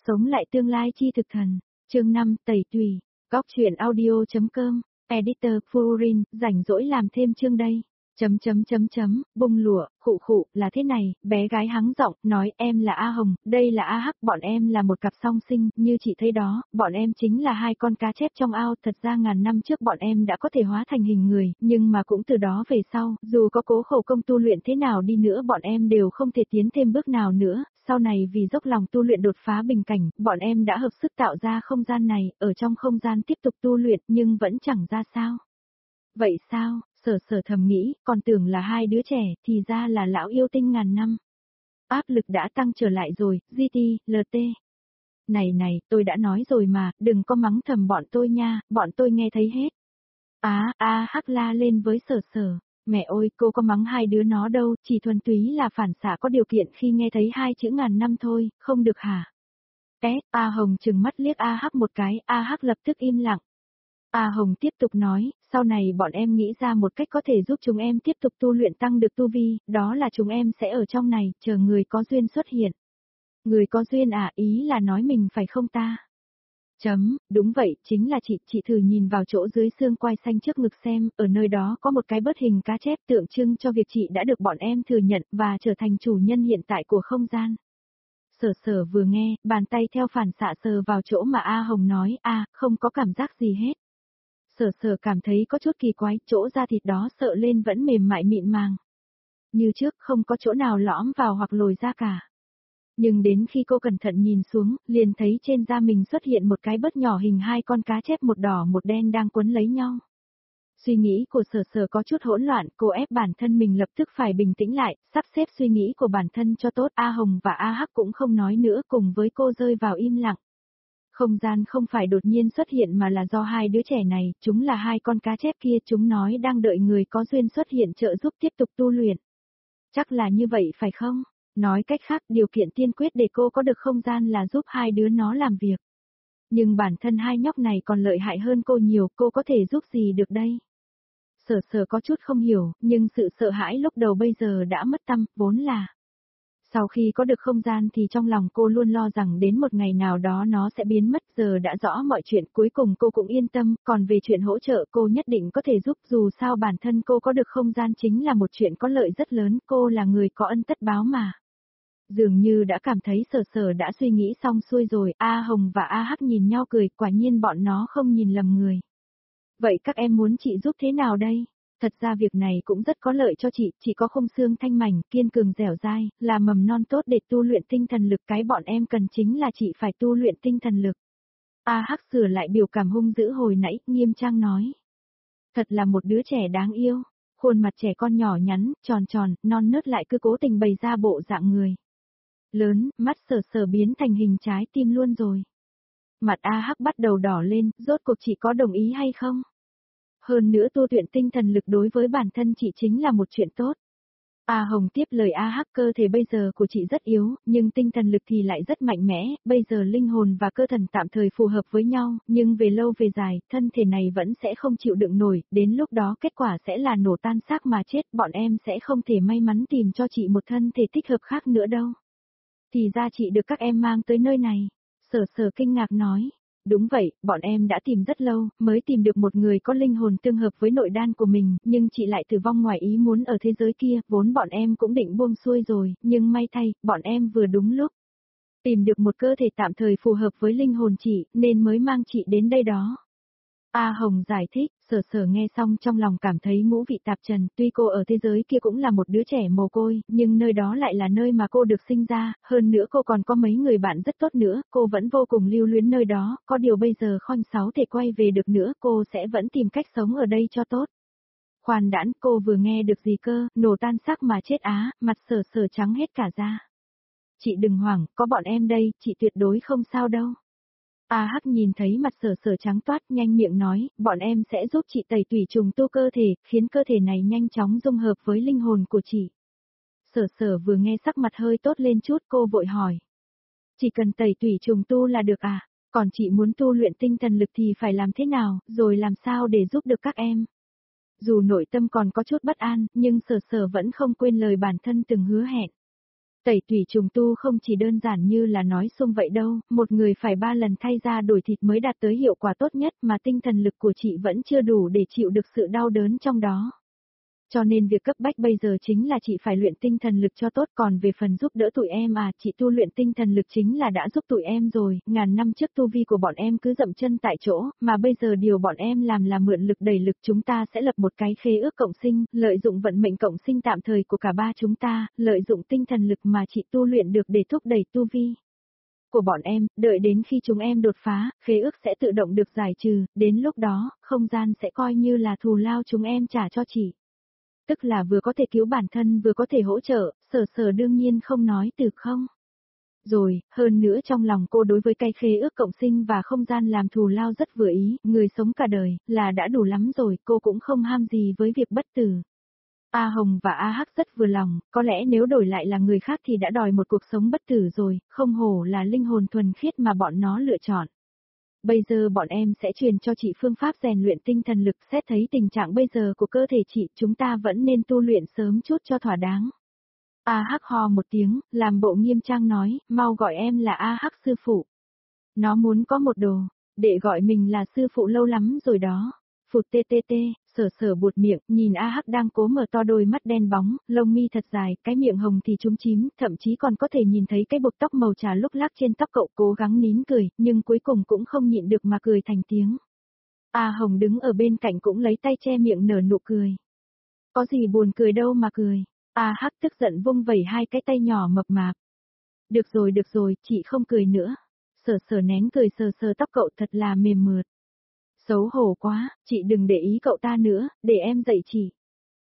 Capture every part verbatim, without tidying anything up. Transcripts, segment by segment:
Sống lại tương lai chi thực thần. Chương năm, tẩy tùy. Góc truyện audio.com. Editor Furin, rảnh rỗi làm thêm chương đây. Chấm chấm chấm chấm, bung lụa, khụ khụ, là thế này, bé gái hắng giọng, nói em là A Hồng, đây là A Hắc, bọn em là một cặp song sinh, như chị thấy đó, bọn em chính là hai con cá chép trong ao, thật ra ngàn năm trước bọn em đã có thể hóa thành hình người, nhưng mà cũng từ đó về sau, dù có cố khổ công tu luyện thế nào đi nữa bọn em đều không thể tiến thêm bước nào nữa, sau này vì dốc lòng tu luyện đột phá bình cảnh, bọn em đã hợp sức tạo ra không gian này, ở trong không gian tiếp tục tu luyện nhưng vẫn chẳng ra sao. Vậy sao? Sở sở thầm nghĩ, còn tưởng là hai đứa trẻ, thì ra là lão yêu tinh ngàn năm. Áp lực đã tăng trở lại rồi, giê tê, lờ tê. Này này, tôi đã nói rồi mà, đừng có mắng thầm bọn tôi nha, bọn tôi nghe thấy hết. Á, a à, hắc la lên với sở sở. Mẹ ơi, cô có mắng hai đứa nó đâu, chỉ thuần túy là phản xạ có điều kiện khi nghe thấy hai chữ ngàn năm thôi, không được hả? S, A Hồng trừng mắt liếc A Hắc một cái, A Hắc lập tức im lặng. A Hồng tiếp tục nói, sau này bọn em nghĩ ra một cách có thể giúp chúng em tiếp tục tu luyện tăng được tu vi, đó là chúng em sẽ ở trong này, chờ người có duyên xuất hiện. Người có duyên à, ý là nói mình phải không ta? Chấm, đúng vậy, chính là chị, chị thử nhìn vào chỗ dưới xương quai xanh trước ngực xem, ở nơi đó có một cái bớt hình cá chép tượng trưng cho việc chị đã được bọn em thừa nhận và trở thành chủ nhân hiện tại của không gian. Sở sở vừa nghe, bàn tay theo phản xạ sờ vào chỗ mà A Hồng nói, a, không có cảm giác gì hết. Sở sở cảm thấy có chút kỳ quái, chỗ da thịt đó sợ lên vẫn mềm mại mịn màng. Như trước không có chỗ nào lõm vào hoặc lồi ra cả. Nhưng đến khi cô cẩn thận nhìn xuống, liền thấy trên da mình xuất hiện một cái bớt nhỏ hình hai con cá chép một đỏ một đen đang quấn lấy nhau. Suy nghĩ của sở sở có chút hỗn loạn, cô ép bản thân mình lập tức phải bình tĩnh lại, sắp xếp suy nghĩ của bản thân cho tốt. A Hồng và A Hắc cũng không nói nữa, cùng với cô rơi vào im lặng. Không gian không phải đột nhiên xuất hiện mà là do hai đứa trẻ này, chúng là hai con cá chép kia, chúng nói đang đợi người có duyên xuất hiện trợ giúp tiếp tục tu luyện. Chắc là như vậy phải không? Nói cách khác, điều kiện tiên quyết để cô có được không gian là giúp hai đứa nó làm việc. Nhưng bản thân hai nhóc này còn lợi hại hơn cô nhiều, cô có thể giúp gì được đây? Sở sở có chút không hiểu, nhưng sự sợ hãi lúc đầu bây giờ đã mất tâm, vốn là. Sau khi có được không gian thì trong lòng cô luôn lo rằng đến một ngày nào đó nó sẽ biến mất, giờ đã rõ mọi chuyện cuối cùng cô cũng yên tâm, còn về chuyện hỗ trợ cô nhất định có thể giúp, dù sao bản thân cô có được không gian chính là một chuyện có lợi rất lớn, cô là người có ân tất báo mà. Dường như đã cảm thấy sở sở đã suy nghĩ xong xuôi rồi, A Hồng và A Hắc nhìn nhau cười, quả nhiên bọn nó không nhìn lầm người. Vậy các em muốn chị giúp thế nào đây? Thật ra việc này cũng rất có lợi cho chị, chị có khung xương thanh mảnh, kiên cường dẻo dai, là mầm non tốt để tu luyện tinh thần lực, cái bọn em cần chính là chị phải tu luyện tinh thần lực. A Hắc sửa lại biểu cảm hung dữ hồi nãy, nghiêm trang nói. Thật là một đứa trẻ đáng yêu, khuôn mặt trẻ con nhỏ nhắn, tròn tròn, non nớt lại cứ cố tình bày ra bộ dạng người lớn, mắt sở sở biến thành hình trái tim luôn rồi. Mặt A Hắc bắt đầu đỏ lên, rốt cuộc chị có đồng ý hay không? Hơn nữa tu luyện tinh thần lực đối với bản thân chị chính là một chuyện tốt. A Hồng tiếp lời A Hắc, cơ thể bây giờ của chị rất yếu, nhưng tinh thần lực thì lại rất mạnh mẽ, bây giờ linh hồn và cơ thần tạm thời phù hợp với nhau, nhưng về lâu về dài, thân thể này vẫn sẽ không chịu đựng nổi, đến lúc đó kết quả sẽ là nổ tan xác mà chết, bọn em sẽ không thể may mắn tìm cho chị một thân thể thích hợp khác nữa đâu. Thì ra chị được các em mang tới nơi này. Sở sở kinh ngạc nói. Đúng vậy, bọn em đã tìm rất lâu, mới tìm được một người có linh hồn tương hợp với nội đan của mình, nhưng chị lại tử vong ngoài ý muốn ở thế giới kia, vốn bọn em cũng định buông xuôi rồi, nhưng may thay, bọn em vừa đúng lúc. Tìm được một cơ thể tạm thời phù hợp với linh hồn chị, nên mới mang chị đến đây đó. A Hồng giải thích, sở sở nghe xong trong lòng cảm thấy ngũ vị tạp trần, tuy cô ở thế giới kia cũng là một đứa trẻ mồ côi, nhưng nơi đó lại là nơi mà cô được sinh ra, hơn nữa cô còn có mấy người bạn rất tốt nữa, cô vẫn vô cùng lưu luyến nơi đó, có điều bây giờ khoanh sáu thể quay về được nữa, cô sẽ vẫn tìm cách sống ở đây cho tốt. Khoan đãn, cô vừa nghe được gì cơ, nổ tan xác mà chết á, mặt sở sở trắng hết cả da. Chị đừng hoảng, có bọn em đây, chị tuyệt đối không sao đâu. A Hắc nhìn thấy mặt sở sở trắng toát, nhanh miệng nói, bọn em sẽ giúp chị tẩy tủy trùng tu cơ thể, khiến cơ thể này nhanh chóng dung hợp với linh hồn của chị. Sở sở vừa nghe sắc mặt hơi tốt lên chút, cô vội hỏi. Chỉ cần tẩy tủy trùng tu là được à, còn chị muốn tu luyện tinh thần lực thì phải làm thế nào, rồi làm sao để giúp được các em? Dù nội tâm còn có chút bất an, nhưng sở sở vẫn không quên lời bản thân từng hứa hẹn. Tẩy tủy trùng tu không chỉ đơn giản như là nói xung vậy đâu, một người phải ba lần thay da đổi thịt mới đạt tới hiệu quả tốt nhất mà tinh thần lực của chị vẫn chưa đủ để chịu được sự đau đớn trong đó. Cho nên việc cấp bách bây giờ chính là chị phải luyện tinh thần lực cho tốt, còn về phần giúp đỡ tụi em à, chị tu luyện tinh thần lực chính là đã giúp tụi em rồi, ngàn năm trước tu vi của bọn em cứ dậm chân tại chỗ, mà bây giờ điều bọn em làm là mượn lực đẩy lực, chúng ta sẽ lập một cái khế ước cộng sinh, lợi dụng vận mệnh cộng sinh tạm thời của cả ba chúng ta, lợi dụng tinh thần lực mà chị tu luyện được để thúc đẩy tu vi của bọn em, đợi đến khi chúng em đột phá, khế ước sẽ tự động được giải trừ, đến lúc đó, không gian sẽ coi như là thù lao chúng em trả cho chị. Tức là vừa có thể cứu bản thân vừa có thể hỗ trợ, Sở Sở đương nhiên không nói từ không. Rồi, hơn nữa trong lòng cô đối với cái khế ước cộng sinh và không gian làm thù lao rất vừa ý, người sống cả đời, là đã đủ lắm rồi, cô cũng không ham gì với việc bất tử. A Hồng và A Hắc rất vừa lòng, có lẽ nếu đổi lại là người khác thì đã đòi một cuộc sống bất tử rồi, không hổ là linh hồn thuần khiết mà bọn nó lựa chọn. Bây giờ bọn em sẽ truyền cho chị phương pháp rèn luyện tinh thần lực, xét thấy tình trạng bây giờ của cơ thể chị, chúng ta vẫn nên tu luyện sớm chút cho thỏa đáng. A Hắc ho một tiếng, làm bộ nghiêm trang nói, mau gọi em là A Hắc sư phụ. Nó muốn có một đồ, để gọi mình là sư phụ lâu lắm rồi đó. Phụt tê tê tê, Sở Sở buột miệng, nhìn A Hắc đang cố mở to đôi mắt đen bóng, lông mi thật dài, cái miệng hồng thì chúm chím, thậm chí còn có thể nhìn thấy cái buộc tóc màu trà lúc lắc trên tóc cậu, cố gắng nín cười, nhưng cuối cùng cũng không nhịn được mà cười thành tiếng. A Hồng đứng ở bên cạnh cũng lấy tay che miệng nở nụ cười. Có gì buồn cười đâu mà cười. A Hắc tức giận vung vẩy hai cái tay nhỏ mập mạp. Được rồi được rồi, chị không cười nữa. Sở Sở nén cười sờ sờ tóc cậu thật là mềm mượt. Xấu hổ quá, chị đừng để ý cậu ta nữa, để em dạy chị.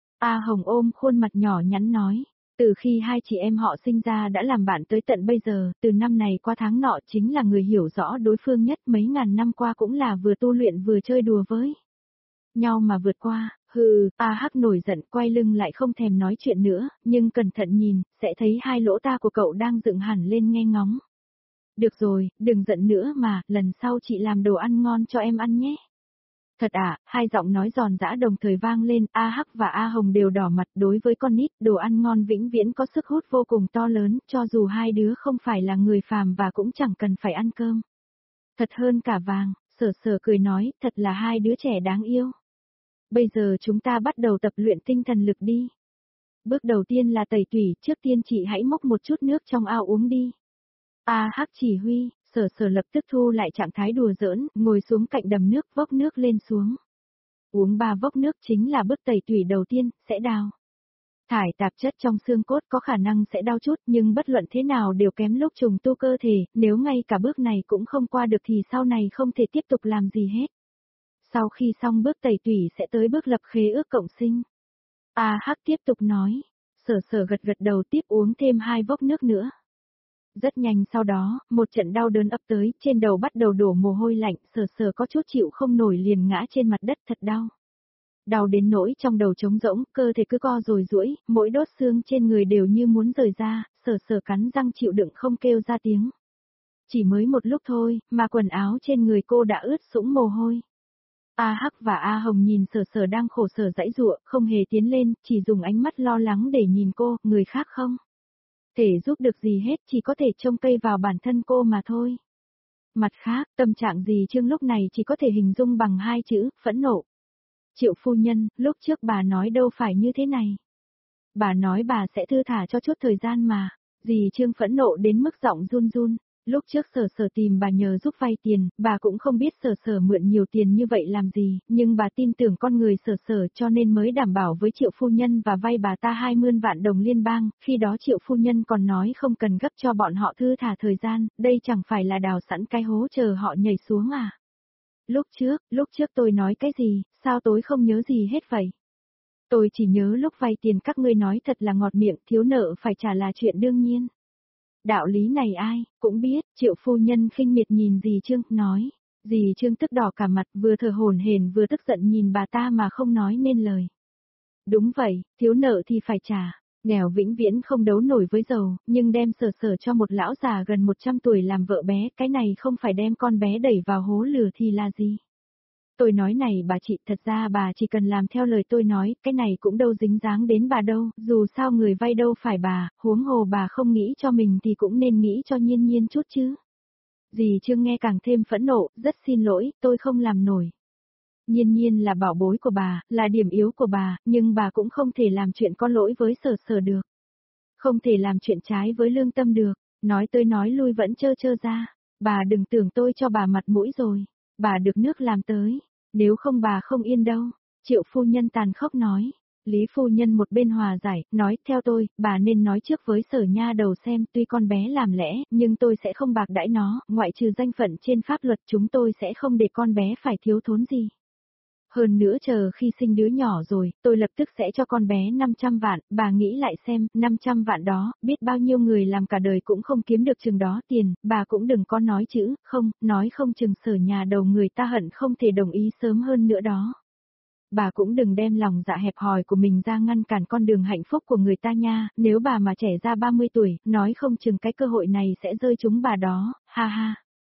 A Hồng ôm khuôn mặt nhỏ nhắn nói, từ khi hai chị em họ sinh ra đã làm bạn tới tận bây giờ, từ năm này qua tháng nọ chính là người hiểu rõ đối phương nhất, mấy ngàn năm qua cũng là vừa tu luyện vừa chơi đùa với nhau mà vượt qua. Hừ, A Hắc nổi giận quay lưng lại không thèm nói chuyện nữa, nhưng cẩn thận nhìn, sẽ thấy hai lỗ tai của cậu đang dựng hẳn lên nghe ngóng. Được rồi, đừng giận nữa mà, lần sau chị làm đồ ăn ngon cho em ăn nhé. Thật à, hai giọng nói giòn giã đồng thời vang lên, A Hắc và A Hồng đều đỏ mặt, đối với con nít, đồ ăn ngon vĩnh viễn có sức hút vô cùng to lớn, cho dù hai đứa không phải là người phàm và cũng chẳng cần phải ăn cơm. Thật hơn cả vàng, Sở Sở cười nói, thật là hai đứa trẻ đáng yêu. Bây giờ chúng ta bắt đầu tập luyện tinh thần lực đi. Bước đầu tiên là tẩy tủy, trước tiên chị hãy múc một chút nước trong ao uống đi. A Hắc chỉ huy. Sở Sở lập tức thu lại trạng thái đùa giỡn, ngồi xuống cạnh đầm nước, vốc nước lên xuống. Uống ba vốc nước chính là bước tẩy tủy đầu tiên, sẽ đau. Thải tạp chất trong xương cốt có khả năng sẽ đau chút, nhưng bất luận thế nào đều kém lúc trùng tu cơ thể, nếu ngay cả bước này cũng không qua được thì sau này không thể tiếp tục làm gì hết. Sau khi xong bước tẩy tủy sẽ tới bước lập khế ước cộng sinh. A Hắc tiếp tục nói, Sở Sở gật gật đầu tiếp uống thêm hai vốc nước nữa. Rất nhanh sau đó, một trận đau đớn ập tới, trên đầu bắt đầu đổ mồ hôi lạnh, Sở Sở có chút chịu không nổi liền ngã trên mặt đất thật đau. Đau đến nỗi trong đầu trống rỗng, cơ thể cứ co rồi duỗi, mỗi đốt xương trên người đều như muốn rời ra, Sở Sở cắn răng chịu đựng không kêu ra tiếng. Chỉ mới một lúc thôi, mà quần áo trên người cô đã ướt sũng mồ hôi. A Hắc và A Hồng nhìn Sở Sở đang khổ sở giãy giụa, không hề tiến lên, chỉ dùng ánh mắt lo lắng để nhìn cô, người khác không thể giúp được gì hết, chỉ có thể trông cây vào bản thân cô mà thôi. Mặt khác, tâm trạng dì Trương lúc này chỉ có thể hình dung bằng hai chữ, phẫn nộ. Triệu phu nhân, lúc trước bà nói đâu phải như thế này. Bà nói bà sẽ thư thả cho chút thời gian mà. Dì Trương phẫn nộ đến mức giọng run run. Lúc trước Sở Sở tìm bà nhờ giúp vay tiền, bà cũng không biết Sở Sở mượn nhiều tiền như vậy làm gì, nhưng bà tin tưởng con người Sở Sở cho nên mới đảm bảo với Triệu phu nhân và vay bà ta hai mươi vạn đồng liên bang, khi đó Triệu phu nhân còn nói không cần gấp cho bọn họ thư thả thời gian, đây chẳng phải là đào sẵn cái hố chờ họ nhảy xuống à. Lúc trước, lúc trước tôi nói cái gì, sao tôi không nhớ gì hết vậy? Tôi chỉ nhớ lúc vay tiền các ngươi nói thật là ngọt miệng, thiếu nợ phải trả là chuyện đương nhiên. Đạo lý này ai cũng biết, Triệu phu nhân khinh miệt nhìn dì Trương, nói. Dì Trương tức đỏ cả mặt, vừa thở hổn hển vừa tức giận nhìn bà ta mà không nói nên lời. Đúng vậy, thiếu nợ thì phải trả, nghèo vĩnh viễn không đấu nổi với giàu, nhưng đem Sở Sở cho một lão già gần một trăm tuổi làm vợ bé, cái này không phải đem con bé đẩy vào hố lửa thì là gì? Tôi nói này bà chị, thật ra bà chỉ cần làm theo lời tôi nói, cái này cũng đâu dính dáng đến bà đâu, dù sao người vay đâu phải bà, huống hồ bà không nghĩ cho mình thì cũng nên nghĩ cho Nhiên Nhiên chút chứ. Dì Trương nghe càng thêm phẫn nộ, rất xin lỗi, tôi không làm nổi. Nhiên Nhiên là bảo bối của bà, là điểm yếu của bà, nhưng bà cũng không thể làm chuyện có lỗi với Sở Sở được. Không thể làm chuyện trái với lương tâm được, nói tới nói lui vẫn trơ trơ ra. Bà đừng tưởng tôi cho bà mặt mũi rồi, bà được nước làm tới, nếu không bà không yên đâu. Triệu phu nhân tàn khốc nói. Lý phu nhân một bên hòa giải, nói theo tôi, bà nên nói trước với Sở nha đầu xem, tuy con bé làm lẽ, nhưng tôi sẽ không bạc đãi nó, ngoại trừ danh phận trên pháp luật chúng tôi sẽ không để con bé phải thiếu thốn gì. Hơn nữa chờ khi sinh đứa nhỏ rồi, tôi lập tức sẽ cho con bé năm trăm vạn, bà nghĩ lại xem, năm trăm vạn đó, biết bao nhiêu người làm cả đời cũng không kiếm được chừng đó tiền, bà cũng đừng có nói chữ, không, nói không chừng Sở nhà đầu người ta hận không thể đồng ý sớm hơn nữa đó. Bà cũng đừng đem lòng dạ hẹp hòi của mình ra ngăn cản con đường hạnh phúc của người ta nha, nếu bà mà trẻ ra ba mươi tuổi, nói không chừng cái cơ hội này sẽ rơi trúng bà đó, ha ha.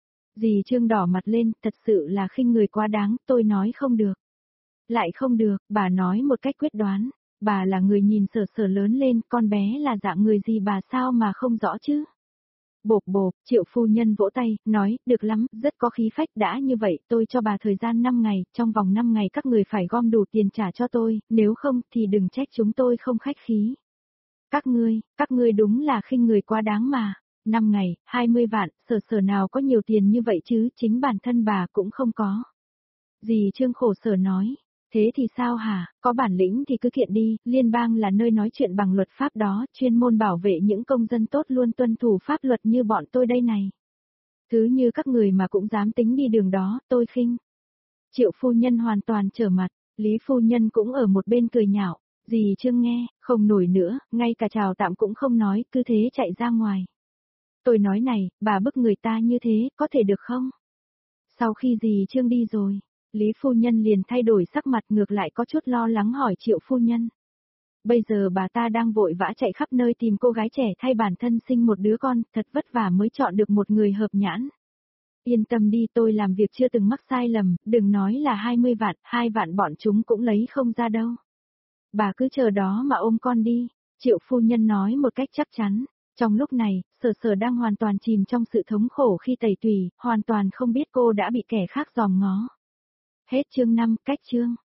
Dì Trương đỏ mặt lên, thật sự là khinh người quá đáng, tôi nói không được. Lại không được, bà nói một cách quyết đoán, bà là người nhìn Sở Sở lớn lên, con bé là dạng người gì bà sao mà không rõ chứ. Bộp bộp, Triệu phu nhân vỗ tay, nói, được lắm, rất có khí phách, đã như vậy, tôi cho bà thời gian năm ngày, trong vòng năm ngày các người phải gom đủ tiền trả cho tôi, nếu không thì đừng trách chúng tôi không khách khí. Các ngươi, các ngươi đúng là khinh người quá đáng mà. năm ngày, hai mươi vạn, Sở Sở nào có nhiều tiền như vậy chứ, chính bản thân bà cũng không có. Dì Trương khổ sở nói. Thế thì sao hả, có bản lĩnh thì cứ kiện đi, liên bang là nơi nói chuyện bằng luật pháp đó, chuyên môn bảo vệ những công dân tốt luôn tuân thủ pháp luật như bọn tôi đây này. Thứ như các người mà cũng dám tính đi đường đó, tôi khinh. Triệu phu nhân hoàn toàn trở mặt, Lý phu nhân cũng ở một bên cười nhạo, dì Trương nghe, không nổi nữa, ngay cả chào tạm cũng không nói, cứ thế chạy ra ngoài. Tôi nói này, bà bức người ta như thế, có thể được không? Sau khi dì Trương đi rồi, Lý phu nhân liền thay đổi sắc mặt ngược lại có chút lo lắng hỏi Triệu phu nhân. Bây giờ bà ta đang vội vã chạy khắp nơi tìm cô gái trẻ thay bản thân sinh một đứa con, thật vất vả mới chọn được một người hợp nhãn. Yên tâm đi, tôi làm việc chưa từng mắc sai lầm, đừng nói là hai mươi vạn, hai vạn bọn chúng cũng lấy không ra đâu. Bà cứ chờ đó mà ôm con đi, Triệu phu nhân nói một cách chắc chắn. Trong lúc này, Sở Sở đang hoàn toàn chìm trong sự thống khổ khi tẩy tùy, hoàn toàn không biết cô đã bị kẻ khác giòm ngó. Hết chương năm, cách chương.